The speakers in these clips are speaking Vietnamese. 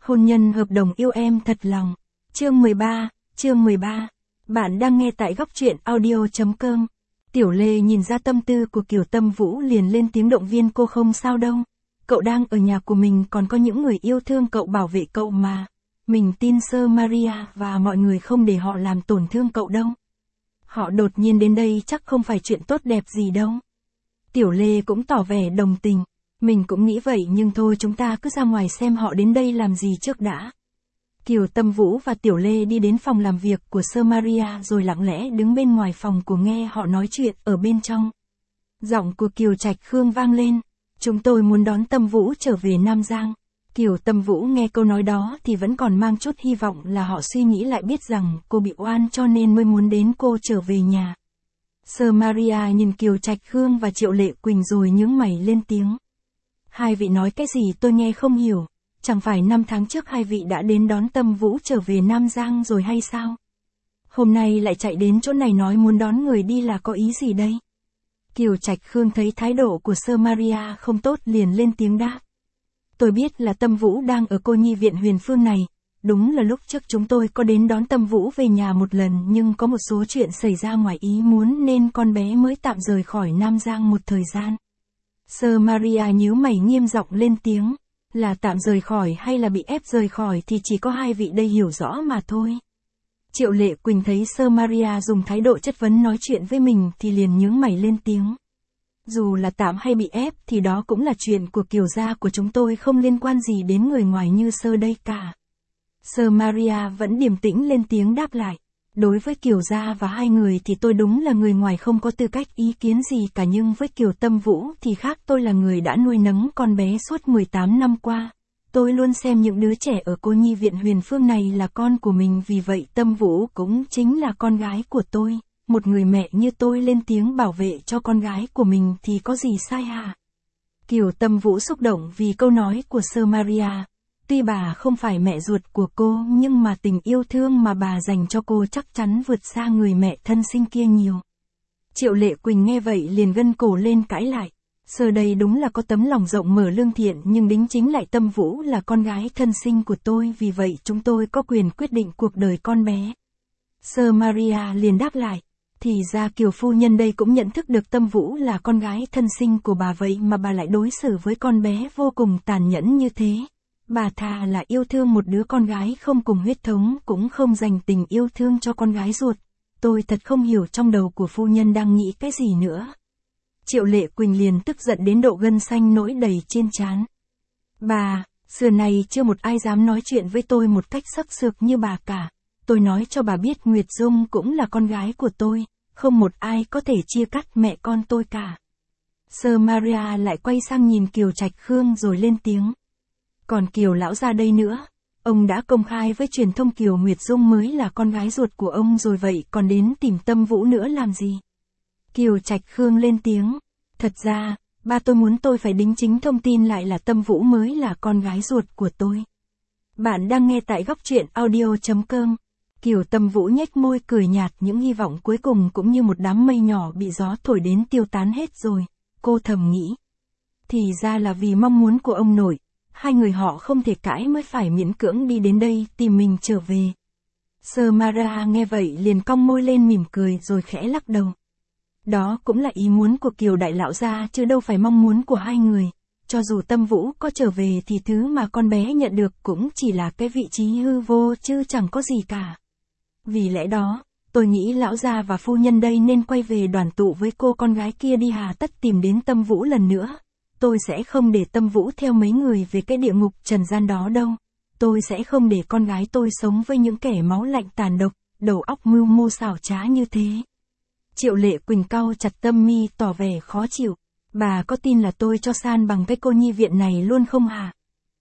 Hôn nhân hợp đồng yêu em thật lòng. Chương 13. Bạn đang nghe tại góc truyện audio.com. Tiểu Lê nhìn ra tâm tư của Kiều Tâm Vũ liền lên tiếng động viên cô không sao đâu. Cậu đang ở nhà của mình còn có những người yêu thương cậu bảo vệ cậu mà. Mình tin Sơ Maria và mọi người không để họ làm tổn thương cậu đâu. Họ đột nhiên đến đây chắc không phải chuyện tốt đẹp gì đâu. Tiểu Lê cũng tỏ vẻ đồng tình. Mình cũng nghĩ vậy nhưng thôi chúng ta cứ ra ngoài xem họ đến đây làm gì trước đã. Kiều Tâm Vũ và Tiểu Lê đi đến phòng làm việc của Sơ Maria rồi lặng lẽ đứng bên ngoài phòng của nghe họ nói chuyện ở bên trong. Giọng của Kiều Trạch Khương vang lên. Chúng tôi muốn đón Tâm Vũ trở về Nam Giang. Kiều Tâm Vũ nghe câu nói đó thì vẫn còn mang chút hy vọng là họ suy nghĩ lại biết rằng cô bị oan cho nên mới muốn đến cô trở về nhà. Sơ Maria nhìn Kiều Trạch Khương và Triệu Lệ Quỳnh rồi nhướng mày lên tiếng. Hai vị nói cái gì tôi nghe không hiểu, chẳng phải 5 tháng trước hai vị đã đến đón Tâm Vũ trở về Nam Giang rồi hay sao? Hôm nay lại chạy đến chỗ này nói muốn đón người đi là có ý gì đây? Kiều Trạch Khương thấy thái độ của Sơ Maria không tốt liền lên tiếng đáp. Tôi biết là Tâm Vũ đang ở cô nhi viện Huyền Phương này, đúng là lúc trước chúng tôi có đến đón Tâm Vũ về nhà một lần nhưng có một số chuyện xảy ra ngoài ý muốn nên con bé mới tạm rời khỏi Nam Giang một thời gian. Sơ Maria nhíu mày nghiêm giọng lên tiếng, là tạm rời khỏi hay là bị ép rời khỏi thì chỉ có hai vị đây hiểu rõ mà thôi. Triệu Lệ Quỳnh thấy Sơ Maria dùng thái độ chất vấn nói chuyện với mình thì liền nhướng mày lên tiếng. Dù là tạm hay bị ép thì đó cũng là chuyện của Kiều gia của chúng tôi không liên quan gì đến người ngoài như Sơ đây cả. Sơ Maria vẫn điềm tĩnh lên tiếng đáp lại. Đối với Kiều gia và hai người thì tôi đúng là người ngoài không có tư cách ý kiến gì cả nhưng với Kiều Tâm Vũ thì khác tôi là người đã nuôi nấng con bé suốt 18 năm qua. Tôi luôn xem những đứa trẻ ở cô nhi viện Huyền Phương này là con của mình vì vậy Tâm Vũ cũng chính là con gái của tôi. Một người mẹ như tôi lên tiếng bảo vệ cho con gái của mình thì có gì sai hả? Kiều Tâm Vũ xúc động vì câu nói của Sơ Maria. Tuy bà không phải mẹ ruột của cô nhưng mà tình yêu thương mà bà dành cho cô chắc chắn vượt xa người mẹ thân sinh kia nhiều. Triệu Lệ Quỳnh nghe vậy liền gân cổ lên cãi lại. Sơ đây đúng là có tấm lòng rộng mở lương thiện nhưng đính chính lại Tâm Vũ là con gái thân sinh của tôi vì vậy chúng tôi có quyền quyết định cuộc đời con bé. Sơ Maria liền đáp lại. Thì ra Kiều phu nhân đây cũng nhận thức được Tâm Vũ là con gái thân sinh của bà vậy mà bà lại đối xử với con bé vô cùng tàn nhẫn như thế. Bà thà là yêu thương một đứa con gái không cùng huyết thống cũng không dành tình yêu thương cho con gái ruột. Tôi thật không hiểu trong đầu của phu nhân đang nghĩ cái gì nữa. Triệu Lệ Quỳnh liền tức giận đến độ gân xanh nổi đầy trên trán. Bà, xưa này chưa một ai dám nói chuyện với tôi một cách sắc sược như bà cả. Tôi nói cho bà biết Nguyệt Dung cũng là con gái của tôi, không một ai có thể chia cắt mẹ con tôi cả. Sơ Maria lại quay sang nhìn Kiều Trạch Khương rồi lên tiếng. Còn Kiều lão gia đây nữa, ông đã công khai với truyền thông Kiều Nguyệt Dung mới là con gái ruột của ông rồi vậy còn đến tìm Tâm Vũ nữa làm gì? Kiều Trạch Khương lên tiếng, thật ra, ba tôi muốn tôi phải đính chính thông tin lại là Tâm Vũ mới là con gái ruột của tôi. Bạn đang nghe tại góc truyện audio.com. Kiều Tâm Vũ nhếch môi cười nhạt những hy vọng cuối cùng cũng như một đám mây nhỏ bị gió thổi đến tiêu tán hết rồi, cô thầm nghĩ. Thì ra là vì mong muốn của ông nội, hai người họ không thể cãi mới phải miễn cưỡng đi đến đây tìm mình trở về. Sơ Maria nghe vậy liền cong môi lên mỉm cười rồi khẽ lắc đầu. Đó cũng là ý muốn của Kiều đại lão gia chứ đâu phải mong muốn của hai người. Cho dù Tâm Vũ có trở về thì thứ mà con bé nhận được cũng chỉ là cái vị trí hư vô chứ chẳng có gì cả. Vì lẽ đó, tôi nghĩ lão gia và phu nhân đây nên quay về đoàn tụ với cô con gái kia đi hà tất tìm đến Tâm Vũ lần nữa. Tôi sẽ không để Tâm Vũ theo mấy người về cái địa ngục trần gian đó đâu. Tôi sẽ không để con gái tôi sống với những kẻ máu lạnh tàn độc, đầu óc mưu mô xảo trá như thế. Triệu Lệ Quỳnh cau chặt tâm mi tỏ vẻ khó chịu. Bà có tin là tôi cho san bằng cái cô nhi viện này luôn không hả?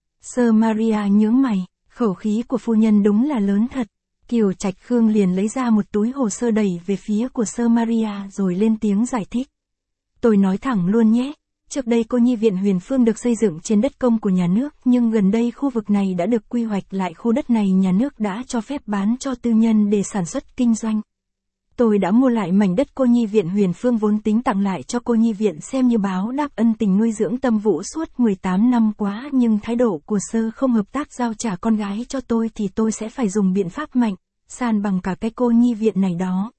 Sơ Maria nhướng mày, khẩu khí của phu nhân đúng là lớn thật. Kiều Trạch Khương liền lấy ra một túi hồ sơ đẩy về phía của Sơ Maria rồi lên tiếng giải thích. Tôi nói thẳng luôn nhé, trước đây cô nhi viện Huyền Phương được xây dựng trên đất công của nhà nước nhưng gần đây khu vực này đã được quy hoạch lại khu đất này nhà nước đã cho phép bán cho tư nhân để sản xuất kinh doanh. tôi đã mua lại mảnh đất cô nhi viện Huyền Phương vốn tính tặng lại cho cô nhi viện xem như báo đáp ân tình nuôi dưỡng Tâm Vũ suốt 18 năm quá, nhưng thái độ của Sơ không hợp tác giao trả con gái cho tôi thì tôi sẽ phải dùng biện pháp mạnh, san bằng cả cái cô nhi viện này đó.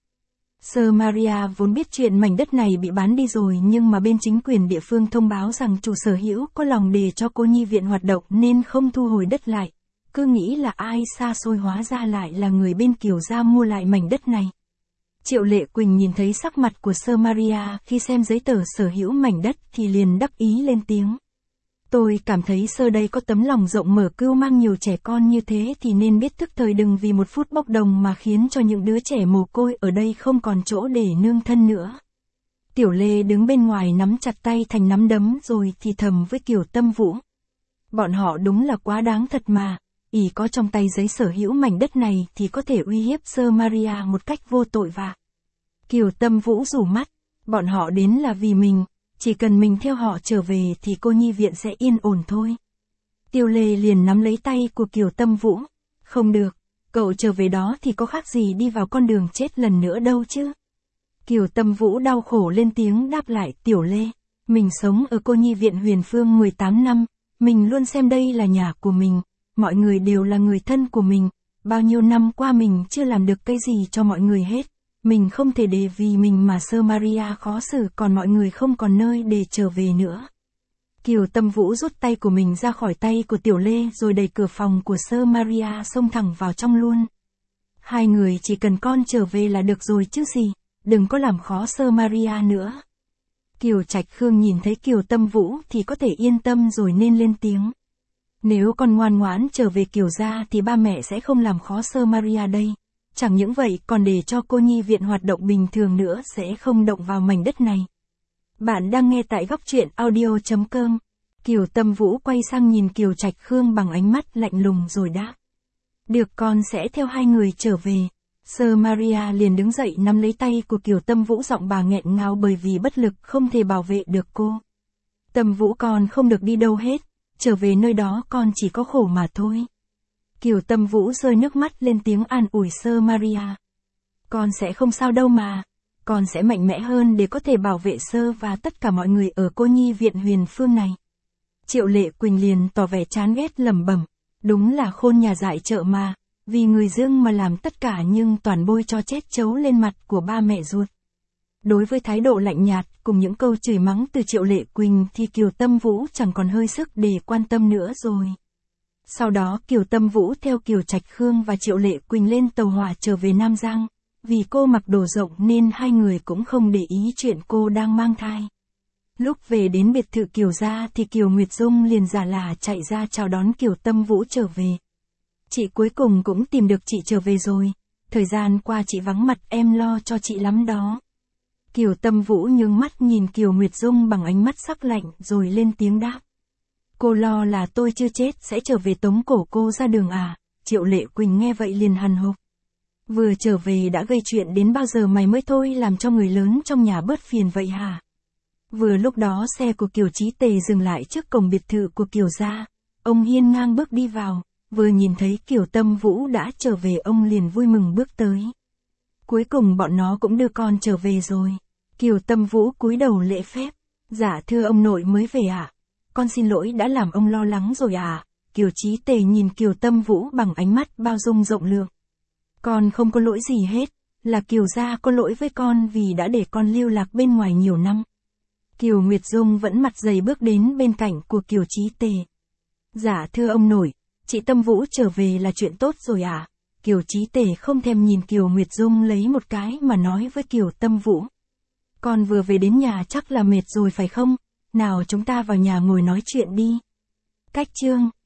Sơ Maria vốn biết chuyện mảnh đất này bị bán đi rồi, nhưng mà bên chính quyền địa phương thông báo rằng chủ sở hữu có lòng để cho cô nhi viện hoạt động nên không thu hồi đất lại. Cứ nghĩ là ai xa xôi hóa ra lại là người bên Kiều gia mua lại mảnh đất này. Triệu Lệ Quỳnh nhìn thấy sắc mặt của Sơ Maria khi xem giấy tờ sở hữu mảnh đất thì liền đắc ý lên tiếng. Tôi cảm thấy Sơ đây có tấm lòng rộng mở cưu mang nhiều trẻ con như thế thì nên biết thức thời, đừng vì một phút bốc đồng mà khiến cho những đứa trẻ mồ côi ở đây không còn chỗ để nương thân nữa. Tiểu Lê đứng bên ngoài nắm chặt tay thành nắm đấm rồi thì thầm với Kiều Tâm Vũ. Bọn họ đúng là quá đáng thật mà. Ỷ có trong tay giấy sở hữu mảnh đất này thì có thể uy hiếp Sơ Maria một cách vô tội vạ. Kiều Tâm Vũ rủ mắt, bọn họ đến là vì mình, chỉ cần mình theo họ trở về thì cô nhi viện sẽ yên ổn thôi. Tiêu Lê liền nắm lấy tay của Kiều Tâm Vũ. Không được, cậu trở về đó thì có khác gì đi vào con đường chết lần nữa đâu chứ. Kiều Tâm Vũ đau khổ lên tiếng đáp lại Tiểu Lê. Mình sống ở cô nhi viện Huyền Phương 18 năm, mình luôn xem đây là nhà của mình. Mọi người đều là người thân của mình, bao nhiêu năm qua mình chưa làm được cái gì cho mọi người hết. Mình không thể để vì mình mà Sơ Maria khó xử, còn mọi người không còn nơi để trở về nữa. Kiều Tâm Vũ rút tay của mình ra khỏi tay của Tiểu Lê rồi đẩy cửa phòng của Sơ Maria xông thẳng vào trong luôn. Hai người chỉ cần con trở về là được rồi chứ gì, đừng có làm khó Sơ Maria nữa. Kiều Trạch Khương nhìn thấy Kiều Tâm Vũ thì có thể yên tâm rồi nên lên tiếng. Nếu con ngoan ngoãn trở về Kiều gia thì ba mẹ sẽ không làm khó Sơ Maria đây. Chẳng những vậy còn để cho cô nhi viện hoạt động bình thường nữa, sẽ không động vào mảnh đất này. Bạn đang nghe tại góc truyện audio.com. Kiều Tâm Vũ quay sang nhìn Kiều Trạch Khương bằng ánh mắt lạnh lùng rồi đáp. Được, con sẽ theo hai người trở về. Sơ Maria liền đứng dậy nắm lấy tay của Kiều Tâm Vũ, giọng bà nghẹn ngào bởi vì bất lực không thể bảo vệ được cô. Tâm Vũ, con không được đi đâu hết. Trở về nơi đó con chỉ có khổ mà thôi. Kiều Tâm Vũ rơi nước mắt lên tiếng an ủi Sơ Maria. Con sẽ không sao đâu mà. Con sẽ mạnh mẽ hơn để có thể bảo vệ Sơ và tất cả mọi người ở cô nhi viện Huyền Phương này. Triệu Lệ Quỳnh liền tỏ vẻ chán ghét lẩm bẩm. Đúng là khôn nhà dại chợ mà. Vì người Dương mà làm tất cả nhưng toàn bôi cho chết chấu lên mặt của ba mẹ ruột. Đối với thái độ lạnh nhạt cùng những câu chửi mắng từ Triệu Lệ Quỳnh thì Kiều Tâm Vũ chẳng còn hơi sức để quan tâm nữa rồi. Sau đó Kiều Tâm Vũ theo Kiều Trạch Khương và Triệu Lệ Quỳnh lên tàu hỏa trở về Nam Giang. Vì cô mặc đồ rộng nên hai người cũng không để ý chuyện cô đang mang thai. Lúc về đến biệt thự Kiều gia thì Kiều Nguyệt Dung liền giả lả chạy ra chào đón Kiều Tâm Vũ trở về. Chị cuối cùng cũng tìm được chị trở về rồi. Thời gian qua chị vắng mặt, em lo cho chị lắm đó. Kiều Tâm Vũ nhướng mắt nhìn Kiều Nguyệt Dung bằng ánh mắt sắc lạnh rồi lên tiếng đáp. Cô lo là tôi chưa chết sẽ trở về tống cổ cô ra đường à? Triệu Lệ Quỳnh nghe vậy liền hằn hộc. Vừa trở về đã gây chuyện đến bao giờ mày mới thôi làm cho người lớn trong nhà bớt phiền vậy hả? Vừa lúc đó xe của Kiều Chí Tề dừng lại trước cổng biệt thự của Kiều gia. Ông hiên ngang bước đi vào, vừa nhìn thấy Kiều Tâm Vũ đã trở về ông liền vui mừng bước tới. Cuối cùng bọn nó cũng đưa con trở về rồi. Kiều Tâm Vũ cúi đầu lễ phép. Dạ thưa ông nội mới về ạ. Con xin lỗi đã làm ông lo lắng rồi à? Kiều Chí Tề nhìn Kiều Tâm Vũ bằng ánh mắt bao dung rộng lượng. Con không có lỗi gì hết, là Kiều gia có lỗi với con vì đã để con lưu lạc bên ngoài nhiều năm. Kiều Nguyệt Dung vẫn mặt dày bước đến bên cạnh của Kiều Chí Tề. Dạ thưa ông nội, chị Tâm Vũ trở về là chuyện tốt rồi à? Kiều Chí Tề không thèm nhìn Kiều Nguyệt Dung lấy một cái mà nói với Kiều Tâm Vũ. Con vừa về đến nhà chắc là mệt rồi phải không? Nào chúng ta vào nhà ngồi nói chuyện đi. Cách chương